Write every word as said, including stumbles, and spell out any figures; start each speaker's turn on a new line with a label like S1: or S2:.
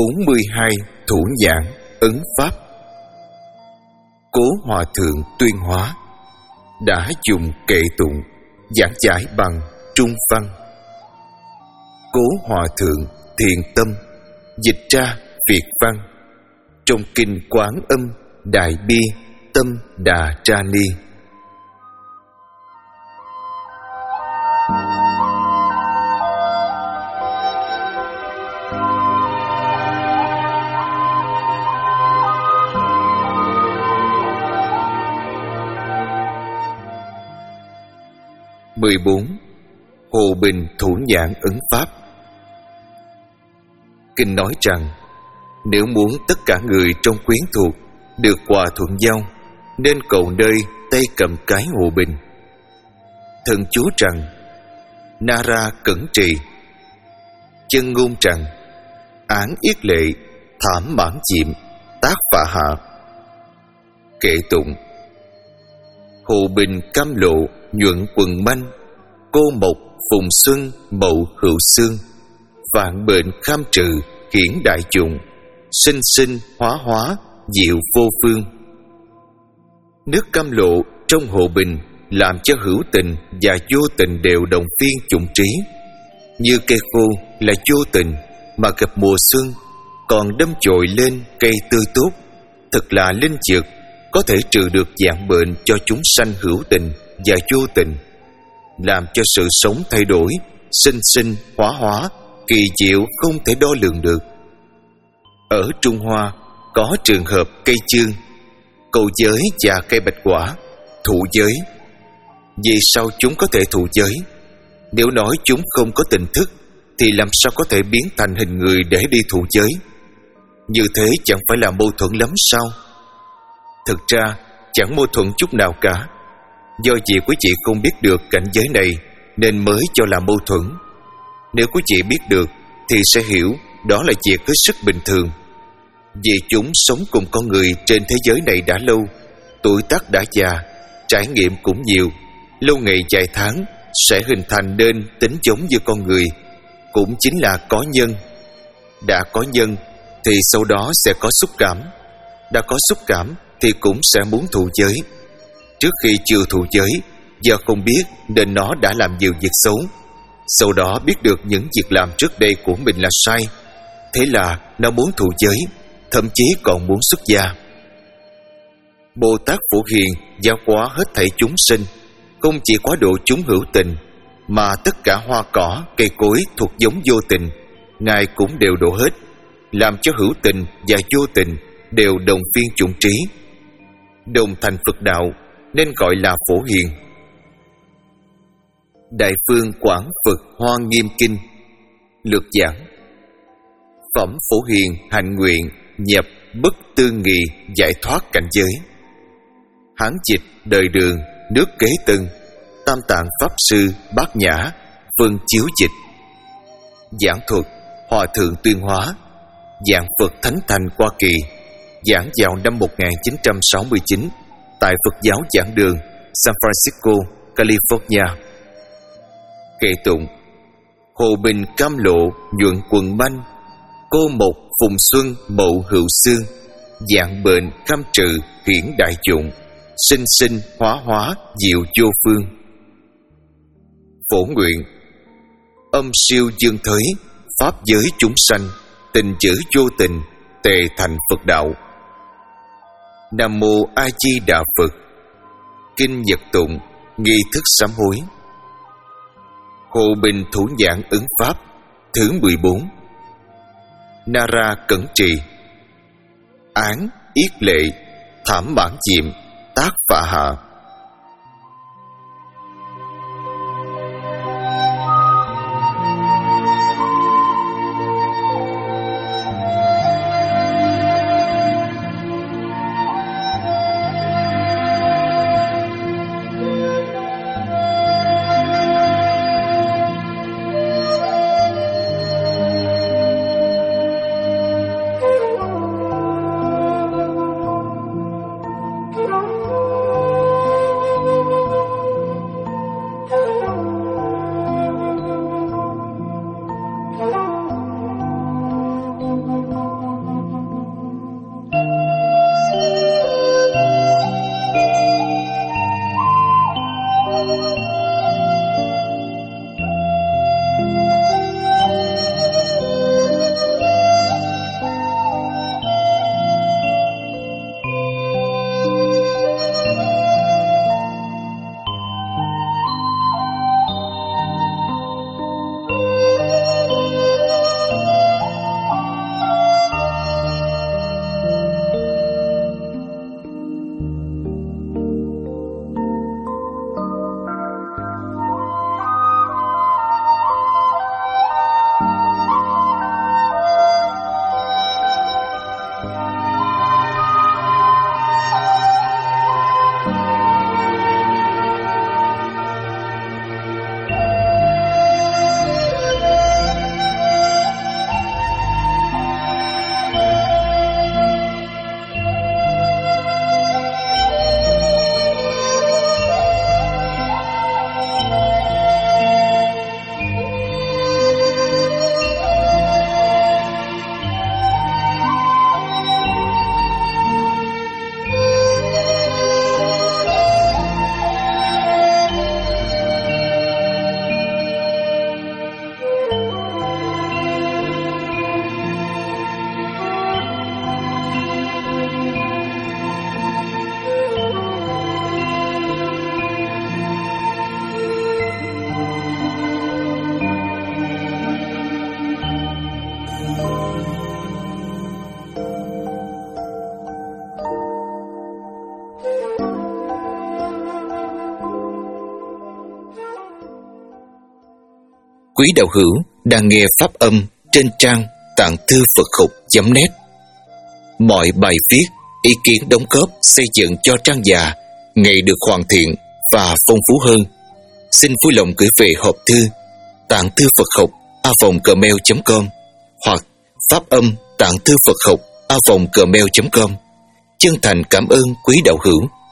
S1: bốn mươi hai Thủ nhãn ấn pháp. Cố Hòa Thượng Tuyên Hóa đã dùng kệ tụng giảng giải bằng Trung văn. Cố Hòa Thượng thiền tâm dịch ra Việt văn trong kinh Quán Âm Đại Bi Tâm Đà Tra Ni. mười bốn. Hồ Bình Thủ nhãn ấn pháp. Kinh nói rằng nếu muốn tất cả người trong quyến thuộc được hòa thuận giao, nên cầu nơi tay cầm cái hồ bình. Thần chú rằng Nara cẩn trì, chân ngôn rằng án yết lệ, thảm mãn diệm, tác phạ hạ. Kệ tụng: Hồ bình cam lộ, nhuận quần manh, cô mộc phùng xuân, mậu hữu xương, vạn bệnh kham trừ, hiển đại dụng, sinh sinh hóa hóa, diệu vô phương. Nước cam lộ trong hồ bình làm cho hữu tình và vô tình đều đồng phiên chủng trí. Như cây khô là vô tình mà gặp mùa xuân còn đâm chồi lên cây tươi tốt, thật là linh dược, có thể trừ được vạn bệnh cho chúng sanh hữu tình và vô tình, làm cho sự sống thay đổi, sinh sinh hóa hóa, kỳ diệu không thể đo lường được. Ở Trung Hoa có trường hợp cây chương, cầu giới và cây bạch quả thụ giới. Vì sao chúng có thể thụ giới? Nếu nói chúng không có tình thức thì làm sao có thể biến thành hình người để đi thụ giới? Như thế chẳng phải là mâu thuẫn lắm sao? Thực ra chẳng mâu thuẫn chút nào cả. Do vì quý vị không biết được cảnh giới này nên mới cho là mâu thuẫn. Nếu quý vị biết được thì sẽ hiểu đó là việc hết sức bình thường. Vì chúng sống cùng con người trên thế giới này đã lâu, tuổi tác đã già, trải nghiệm cũng nhiều, lâu ngày vài tháng sẽ hình thành nên tính giống như con người, cũng chính là có nhân. Đã có nhân thì sau đó sẽ có xúc cảm, đã có xúc cảm thì cũng sẽ muốn thụ giới. Trước khi chưa thụ giới, do không biết nên nó đã làm nhiều việc xấu. Sau đó biết được những việc làm trước đây của mình là sai, thế là nó muốn thụ giới, thậm chí còn muốn xuất gia. Bồ Tát Phổ Hiền giáo hóa hết thảy chúng sinh, không chỉ quá độ chúng hữu tình, mà tất cả hoa cỏ, cây cối thuộc giống vô tình, Ngài cũng đều độ hết, làm cho hữu tình và vô tình đều đồng phiên chủng trí, đồng thành Phật đạo, nên gọi là Phổ Hiền. Đại Phương Quảng Phật Hoa Nghiêm Kinh lược giảng: Phẩm Phổ Hiền hạnh nguyện nhập bất tư nghị giải thoát cảnh giới. Hán dịch đời Đường, nước Kế Tân, Tam Tạng Pháp Sư Bát Nhã Vân chiếu dịch. Giảng thuật Hòa Thượng Tuyên Hóa, giảng Phật Thánh Thành Hoa Kỳ, giảng vào năm một nghìn chín trăm sáu mươi chín tại Phật giáo giảng đường San Francisco, California. Kệ tụng: Hồ bình cam lộ, nhuận quần manh, cô mộc phùng xuân, mậu hữu xương, vạn bệnh kham trừ, hiển đại dụng, sinh sinh hóa hóa, diệu vô phương. Phổ nguyện: Âm siêu dương thới, pháp giới chúng sanh, tình chữ vô tình, tề thành Phật đạo. Nam mô A Di Đà Phật. Kinh Nhật tụng, nghi thức sám hối. Hồ bình thủ nhãn ứng pháp thứ mười bốn. Nara cẩn trì, án yết lệ, thảm mãn diệm, tác phạ hạ. quý đạo hữu đang nghe pháp âm trên trang tạng thư Phật học chấm net. Mọi bài viết, ý kiến đóng góp xây dựng cho trang già ngày được hoàn thiện và phong phú hơn. Xin vui lòng gửi về hộp thư tạng thư Phật học a vòng gmail chấm com hoặc pháp âm tạng thư Phật học a vòng gmail chấm com. Chân thành cảm ơn quý đạo hữu.